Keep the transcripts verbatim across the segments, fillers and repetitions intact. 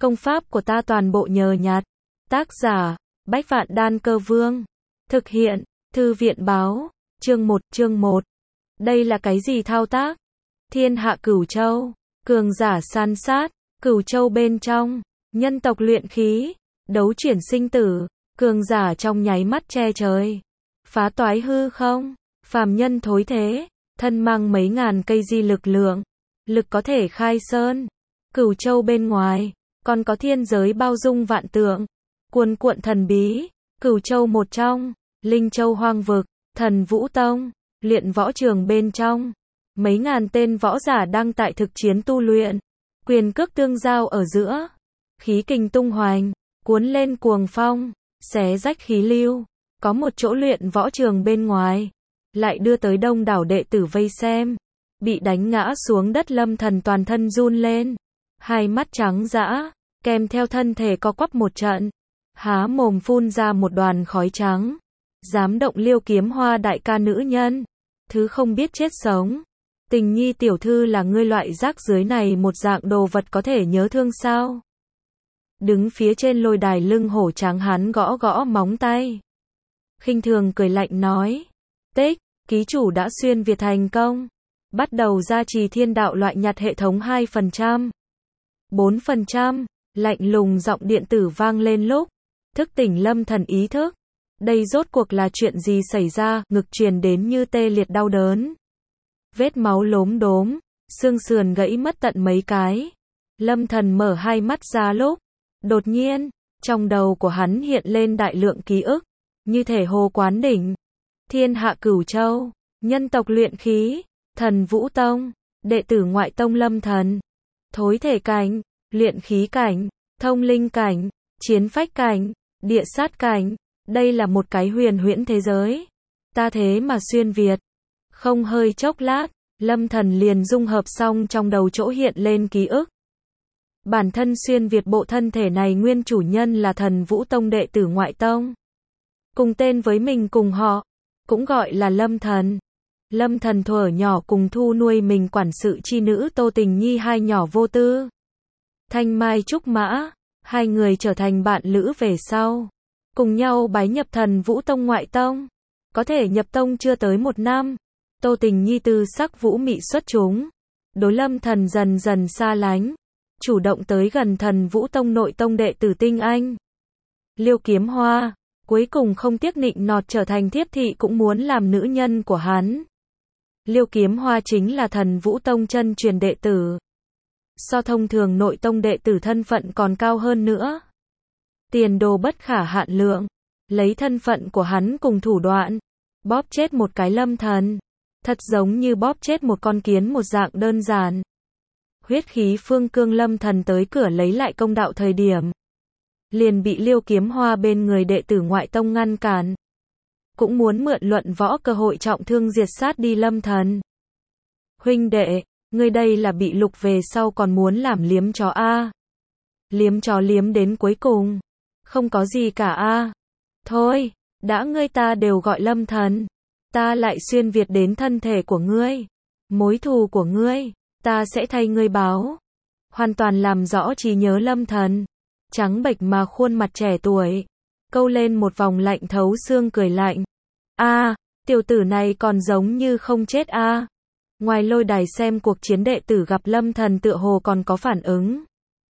Công pháp của ta toàn bộ nhờ nhặt. Tác giả, Bách Vạn Đan Cơ Vương. Thực hiện, Thư viện Báo. Chương một, chương một. Đây là cái gì thao tác? Thiên hạ Cửu Châu. Cường giả san sát. Cửu Châu bên trong. Nhân tộc luyện khí. Đấu chuyển sinh tử. Cường giả trong nháy mắt che trời. Phá toái hư không. Phàm nhân thối thế. Thân mang mấy ngàn cây di lực lượng. Lực có thể khai sơn. Cửu Châu bên ngoài. Còn có thiên giới bao dung vạn tượng. Cuồn cuộn thần bí. Cửu Châu một trong. Linh Châu hoang vực. Thần Vũ Tông. Luyện võ trường bên trong. Mấy ngàn tên võ giả đang tại thực chiến tu luyện. Quyền cước tương giao ở giữa. Khí kình tung hoành. Cuốn lên cuồng phong. Xé rách khí lưu. Có một chỗ luyện võ trường bên ngoài. Lại đưa tới đông đảo đệ tử vây xem. Bị đánh ngã xuống đất Lâm Thần toàn thân run lên. Hai mắt trắng dã. Kèm theo thân thể co quắp một trận. Há mồm phun ra một đoàn khói trắng. Dám động Liêu Kiếm Hoa đại ca nữ nhân. Thứ không biết chết sống. Tình nhi tiểu thư là ngươi loại rác dưới này một dạng đồ vật có thể nhớ thương sao? Đứng phía trên lôi đài lưng hổ trắng hắn gõ gõ móng tay. Khinh thường cười lạnh nói. Tích, ký chủ đã xuyên Việt thành công. Bắt đầu gia trì thiên đạo loại nhặt hệ thống hai phần trăm. bốn phần trăm. Lạnh lùng giọng điện tử vang lên lúc. Thức tỉnh Lâm Thần ý thức. Đây rốt cuộc là chuyện gì xảy ra, ngực truyền đến như tê liệt đau đớn. Vết máu lốm đốm, xương sườn gãy mất tận mấy cái. Lâm Thần mở hai mắt ra lúc. Đột nhiên, trong đầu của hắn hiện lên đại lượng ký ức. Như thể hồ quán đỉnh. Thiên hạ Cửu Châu, nhân tộc luyện khí, Thần Vũ Tông, đệ tử ngoại tông Lâm Thần. Thối thể cảnh, luyện khí cảnh, thông linh cảnh, chiến phách cảnh, địa sát cảnh. Đây là một cái huyền huyễn thế giới. Ta thế mà xuyên Việt. Không hơi chốc lát, Lâm Thần liền dung hợp xong trong đầu chỗ hiện lên ký ức. Bản thân xuyên Việt bộ thân thể này nguyên chủ nhân là Thần Vũ Tông đệ tử ngoại tông. Cùng tên với mình cùng họ, cũng gọi là Lâm Thần. Lâm Thần thuở nhỏ cùng thu nuôi mình quản sự chi nữ Tô Tình Nhi hai nhỏ vô tư. Thanh Mai Trúc Mã, hai người trở thành bạn lữ về sau. Cùng nhau bái nhập Thần Vũ Tông ngoại tông. Có thể nhập tông chưa tới một năm. Tô Tình Nhi tư sắc vũ mị xuất chúng. Đối Lâm Thần dần dần xa lánh. Chủ động tới gần Thần Vũ Tông nội tông đệ tử tinh anh. Liêu Kiếm Hoa, cuối cùng không tiếc nịnh nọt trở thành thiếp thị cũng muốn làm nữ nhân của hắn. Liêu Kiếm Hoa chính là Thần Vũ Tông chân truyền đệ tử. So thông thường nội tông đệ tử thân phận còn cao hơn nữa. Tiền đồ bất khả hạn lượng. Lấy thân phận của hắn cùng thủ đoạn. Bóp chết một cái Lâm Thần. Thật giống như bóp chết một con kiến một dạng đơn giản. Huyết khí phương cương Lâm Thần tới cửa lấy lại công đạo thời điểm. Liền bị Liêu Kiếm Hoa bên người đệ tử ngoại tông ngăn cản. Cũng muốn mượn luận võ cơ hội trọng thương diệt sát đi Lâm Thần. Huynh đệ, ngươi đây là bị lục về sau còn muốn làm liếm chó a? Liếm chó liếm đến cuối cùng. Không có gì cả a. Thôi, đã ngươi ta đều gọi Lâm Thần. Ta lại xuyên Việt đến thân thể của ngươi. Mối thù của ngươi, ta sẽ thay ngươi báo. Hoàn toàn làm rõ trí nhớ Lâm Thần. Trắng bệch mà khuôn mặt trẻ tuổi. Câu lên một vòng lạnh thấu xương cười lạnh. A, tiểu tử này còn giống như không chết a. Ngoài lôi đài xem cuộc chiến đệ tử gặp Lâm Thần tựa hồ còn có phản ứng.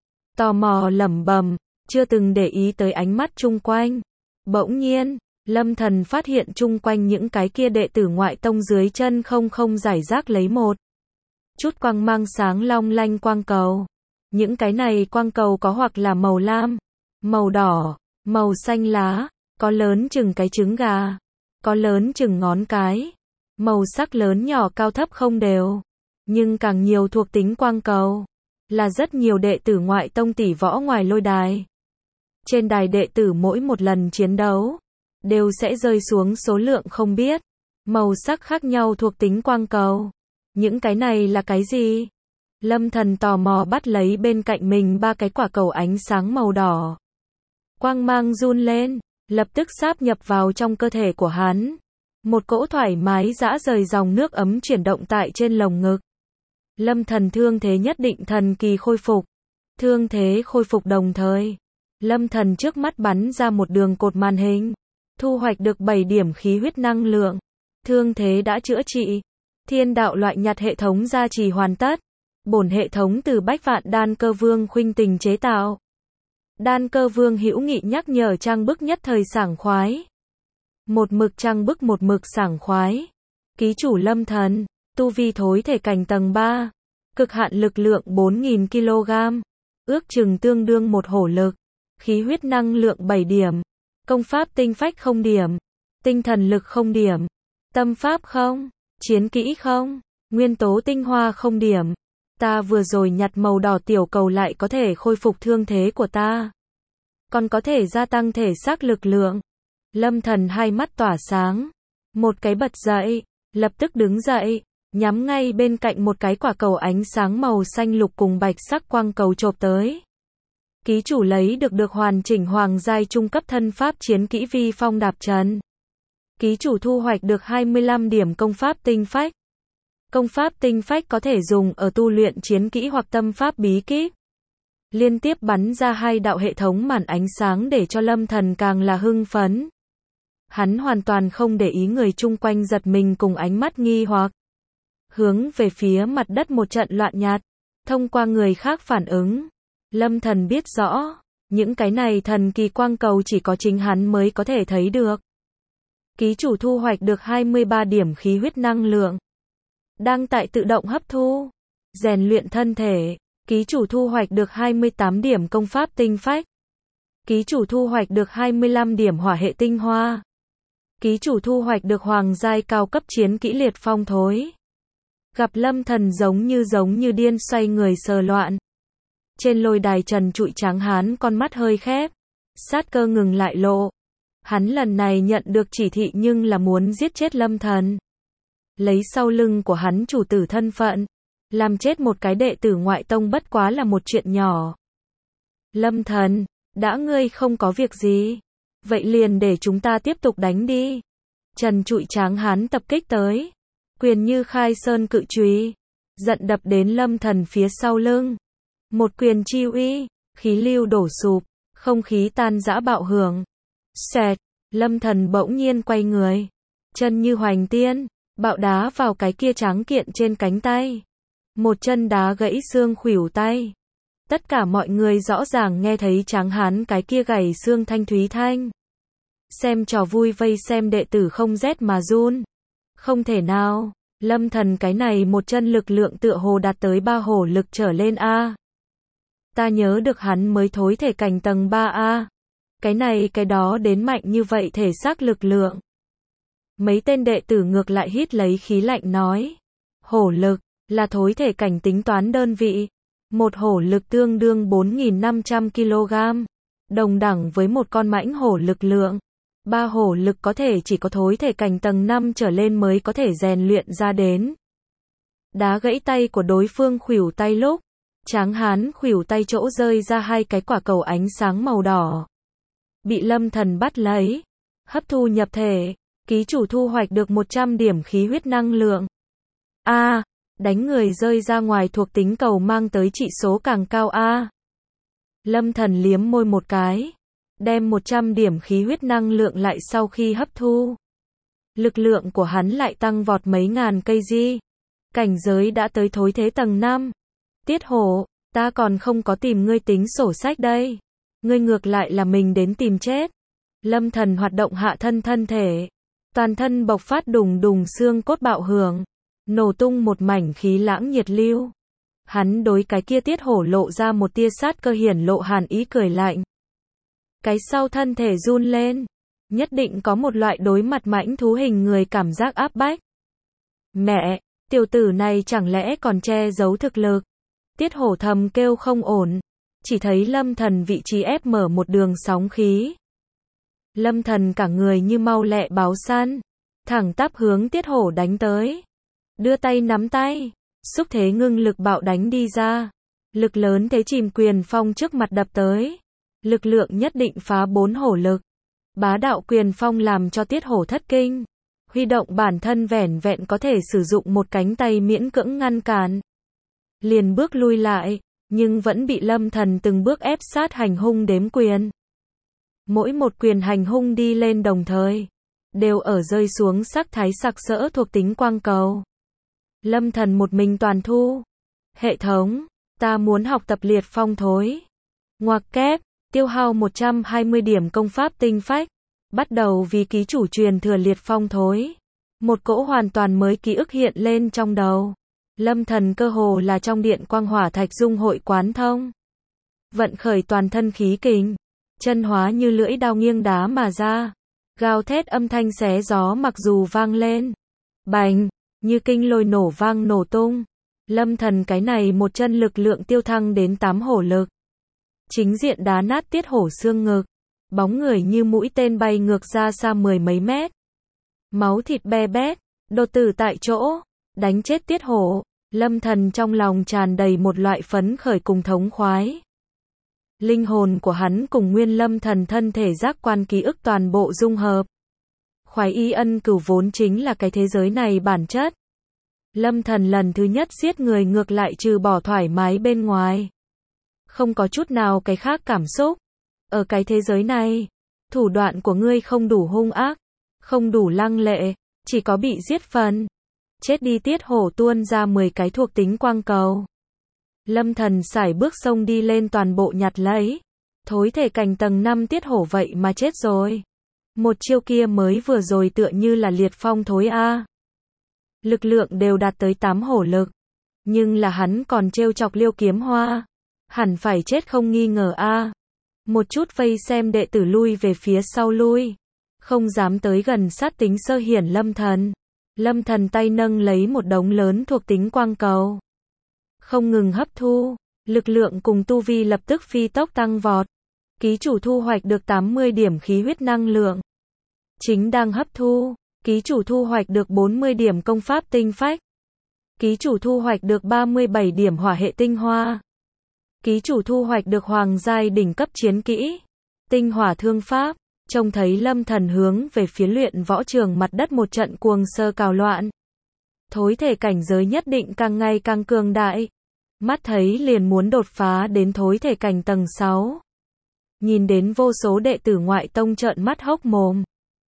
Tò mò lẩm bẩm, chưa từng để ý tới ánh mắt chung quanh. Bỗng nhiên, Lâm Thần phát hiện chung quanh những cái kia đệ tử ngoại tông dưới chân không không giải rác lấy một chút quang mang sáng long lanh quang cầu. Những cái này quang cầu có hoặc là màu lam, màu đỏ, màu xanh lá, có lớn chừng cái trứng gà, có lớn chừng ngón cái. Màu sắc lớn nhỏ cao thấp không đều, nhưng càng nhiều thuộc tính quang cầu. Là rất nhiều đệ tử ngoại tông tỷ võ ngoài lôi đài. Trên đài đệ tử mỗi một lần chiến đấu, đều sẽ rơi xuống số lượng không biết. Màu sắc khác nhau thuộc tính quang cầu. Những cái này là cái gì? Lâm Thần tò mò bắt lấy bên cạnh mình ba cái quả cầu ánh sáng màu đỏ. Quang mang run lên, lập tức sáp nhập vào trong cơ thể của hắn. Một cỗ thoải mái dã rời dòng nước ấm chuyển động tại trên lồng ngực. Lâm Thần thương thế nhất định thần kỳ khôi phục. Thương thế khôi phục đồng thời. Lâm Thần trước mắt bắn ra một đường cột màn hình. Thu hoạch được bảy điểm khí huyết năng lượng. Thương thế đã chữa trị. Thiên đạo loại nhặt hệ thống gia trì hoàn tất. Bổn hệ thống từ Bách Vạn Đan Cơ Vương Khuynh Tình chế tạo. Đan Cơ Vương hữu nghị nhắc nhở trang bức nhất thời sảng khoái. Một mực trang bức một mực sảng khoái. Ký chủ Lâm Thần, tu vi thối thể cảnh tầng ba. Cực hạn lực lượng bốn nghìn ki lô gam. Ước chừng tương đương một hổ lực. Khí huyết năng lượng bảy điểm. Công pháp tinh phách không điểm. Tinh thần lực không điểm. Tâm pháp không. Chiến kỹ không. Nguyên tố tinh hoa không điểm. Ta vừa rồi nhặt màu đỏ tiểu cầu lại có thể khôi phục thương thế của ta. Còn có thể gia tăng thể xác lực lượng. Lâm Thần hai mắt tỏa sáng. Một cái bật dậy. Lập tức đứng dậy. Nhắm ngay bên cạnh một cái quả cầu ánh sáng màu xanh lục cùng bạch sắc quang cầu chộp tới. Ký chủ lấy được được hoàn chỉnh hoàng giai trung cấp thân pháp chiến kỹ Vi Phong Đạp Trần. Ký chủ thu hoạch được hai mươi lăm điểm công pháp tinh phách. Công pháp tinh phách có thể dùng ở tu luyện chiến kỹ hoặc tâm pháp bí kíp. Liên tiếp bắn ra hai đạo hệ thống màn ánh sáng để cho Lâm Thần càng là hưng phấn. Hắn hoàn toàn không để ý người chung quanh giật mình cùng ánh mắt nghi hoặc. Hướng về phía mặt đất một trận loạn nhặt. Thông qua người khác phản ứng. Lâm Thần biết rõ. Những cái này thần kỳ quang cầu chỉ có chính hắn mới có thể thấy được. Ký chủ thu hoạch được hai mươi ba điểm khí huyết năng lượng. Đang tại tự động hấp thu. Rèn luyện thân thể. Ký chủ thu hoạch được hai mươi tám điểm công pháp tinh phách. Ký chủ thu hoạch được hai mươi lăm điểm hỏa hệ tinh hoa. Ký chủ thu hoạch được hoàng giai cao cấp chiến kỹ liệt phong thối. Gặp Lâm Thần giống như giống như điên xoay người sờ loạn. Trên lôi đài trần trụi tráng hán con mắt hơi khép. Sát cơ ngừng lại lộ. Hắn lần này nhận được chỉ thị nhưng là muốn giết chết Lâm Thần. Lấy sau lưng của hắn chủ tử thân phận. Làm chết một cái đệ tử ngoại tông bất quá là một chuyện nhỏ. Lâm Thần, đã ngươi không có việc gì. Vậy liền để chúng ta tiếp tục đánh đi. Trần trụi tráng hán tập kích tới. Quyền như khai sơn cự chùy. Giận đập đến Lâm Thần phía sau lưng. Một quyền chi uy. Khí lưu đổ sụp. Không khí tan rã bạo hưởng. Xẹt. Lâm Thần bỗng nhiên quay người. Chân như hoành tiên. Bạo đá vào cái kia tráng kiện trên cánh tay. Một chân đá gãy xương khuỷu tay. Tất cả mọi người rõ ràng nghe thấy tráng hán cái kia gãy xương thanh thúy thanh. Xem trò vui vây xem đệ tử không rét mà run. Không thể nào, Lâm Thần cái này một chân lực lượng tựa hồ đạt tới ba hổ lực trở lên a. Ta nhớ được hắn mới thối thể cảnh tầng ba a. Cái này cái đó đến mạnh như vậy thể xác lực lượng. Mấy tên đệ tử ngược lại hít lấy khí lạnh nói. Hổ lực, là thối thể cảnh tính toán đơn vị. Một hổ lực tương đương bốn nghìn năm trăm ki lô gam. Đồng đẳng với một con mãnh hổ lực lượng. Ba hổ lực có thể chỉ có thối thể cảnh tầng năm trở lên mới có thể rèn luyện ra đến. Đá gãy tay của đối phương khuỷu tay lúc. Tráng hán khuỷu tay chỗ rơi ra hai cái quả cầu ánh sáng màu đỏ. Bị Lâm Thần bắt lấy. Hấp thu nhập thể. Ký chủ thu hoạch được một trăm điểm khí huyết năng lượng. A. À, đánh người rơi ra ngoài thuộc tính cầu mang tới trị số càng cao a. À. Lâm Thần liếm môi một cái. Đem một trăm điểm khí huyết năng lượng lại sau khi hấp thu. Lực lượng của hắn lại tăng vọt mấy ngàn cây di. Cảnh giới đã tới thối thế tầng năm. Tiết Hổ, ta còn không có tìm ngươi tính sổ sách đây. Ngươi ngược lại là mình đến tìm chết. Lâm Thần hoạt động hạ thân thân thể. Toàn thân bộc phát đùng đùng xương cốt bạo hưởng. Nổ tung một mảnh khí lãng nhiệt lưu. Hắn đối cái kia Tiết Hổ lộ ra một tia sát cơ hiển lộ hàn ý cười lạnh. Cái sau thân thể run lên. Nhất định có một loại đối mặt mãnh thú hình người cảm giác áp bách. Mẹ, tiểu tử này chẳng lẽ còn che giấu thực lực. Tiết Hổ thầm kêu không ổn. Chỉ thấy Lâm Thần vị trí ép mở một đường sóng khí. Lâm Thần cả người như mau lẹ báo săn. Thẳng tắp hướng Tiết Hổ đánh tới. Đưa tay nắm tay. Xúc thế ngưng lực bạo đánh đi ra. Lực lớn thế chìm quyền phong trước mặt đập tới. Lực lượng nhất định phá bốn hổ lực. Bá đạo quyền phong làm cho Tiết Hổ thất kinh. Huy động bản thân vẻn vẹn có thể sử dụng một cánh tay miễn cưỡng ngăn cản. Liền bước lui lại. nhưng vẫn bị Lâm Thần từng bước ép sát hành hung đếm quyền. Mỗi một quyền hành hung đi lên đồng thời, đều ở rơi xuống sắc thái sặc sỡ thuộc tính quang cầu. Lâm Thần một mình toàn thu. Hệ thống, ta muốn học tập liệt phong thối. Ngoặc kép, tiêu hao một trăm hai mươi điểm công pháp tinh phách. Bắt đầu vì ký chủ truyền thừa liệt phong thối. Một cỗ hoàn toàn mới ký ức hiện lên trong đầu. Lâm Thần cơ hồ là trong điện quang hỏa thạch dung hội quán thông. Vận khởi toàn thân khí kình, chân hóa như lưỡi đao nghiêng đá mà ra. Gào thét âm thanh xé gió mặc dù vang lên. Bành, như kinh lôi nổ vang nổ tung. Lâm Thần cái này một chân lực lượng tiêu thăng đến tám hổ lực. Chính diện đá nát tiết hổ xương ngực. Bóng người như mũi tên bay ngược ra xa mười mấy mét. Máu thịt be bét, đột tử tại chỗ, đánh chết tiết hổ. Lâm Thần trong lòng tràn đầy một loại phấn khởi cùng thống khoái. Linh hồn của hắn cùng nguyên Lâm Thần thân thể giác quan ký ức toàn bộ dung hợp. Khoái y ân cửu vốn chính là cái thế giới này bản chất. Lâm Thần lần thứ nhất giết người ngược lại trừ bỏ thoải mái bên ngoài. Không có chút nào cái khác cảm xúc. Ở cái thế giới này, thủ đoạn của ngươi không đủ hung ác, không đủ lăng lệ, chỉ có bị giết phần. Chết đi tiết hổ tuôn ra mười cái thuộc tính quang cầu. Lâm Thần sải bước sông đi lên toàn bộ nhặt lấy. Thối thể cảnh tầng năm tiết hổ vậy mà chết rồi. Một chiêu kia mới vừa rồi tựa như là liệt phong thối a. Lực lượng đều đạt tới tám hổ lực. Nhưng là hắn còn trêu chọc Liêu Kiếm Hoa. Hẳn phải chết không nghi ngờ a. Một chút vây xem đệ tử lui về phía sau lui. Không dám tới gần sát tính sơ hiển Lâm Thần. Lâm Thần tay nâng lấy một đống lớn thuộc tính quang cầu. Không ngừng hấp thu, lực lượng cùng tu vi lập tức phi tốc tăng vọt. Ký chủ thu hoạch được tám mươi điểm khí huyết năng lượng. Chính đang hấp thu, ký chủ thu hoạch được bốn mươi điểm công pháp tinh phách. Ký chủ thu hoạch được ba mươi bảy điểm hỏa hệ tinh hoa. Ký chủ thu hoạch được hoàng giai đỉnh cấp chiến kỹ, tinh hỏa thương pháp. Trông thấy Lâm Thần hướng về phía luyện võ trường mặt đất một trận cuồng sơ cào loạn. Thối thể cảnh giới nhất định càng ngày càng cường đại. Mắt thấy liền muốn đột phá đến thối thể cảnh tầng sáu. Nhìn đến vô số đệ tử ngoại tông trợn mắt hốc mồm.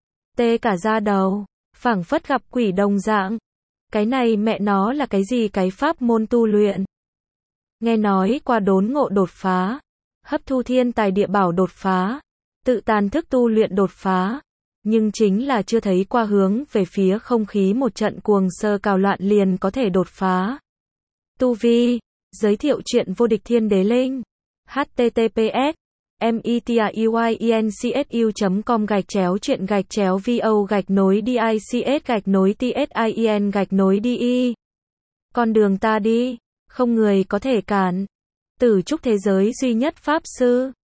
Tê cả da đầu, phảng phất gặp quỷ đồng dạng. Cái này mẹ nó là cái gì cái pháp môn tu luyện? Nghe nói qua đốn ngộ đột phá, hấp thu thiên tài địa bảo đột phá, tự tàn thức tu luyện đột phá, nhưng chính là chưa thấy qua hướng về phía không khí một trận cuồng sơ cào loạn liền có thể đột phá. Tu vi, giới thiệu truyện vô địch thiên đế linh. https metiencsu chấm com gạch chéo truyện gạch chéo vo gạch nối dics gạch nối tsin gạch nối đi. Con đường ta đi, không người có thể cản. Tử trúc thế giới duy nhất pháp sư.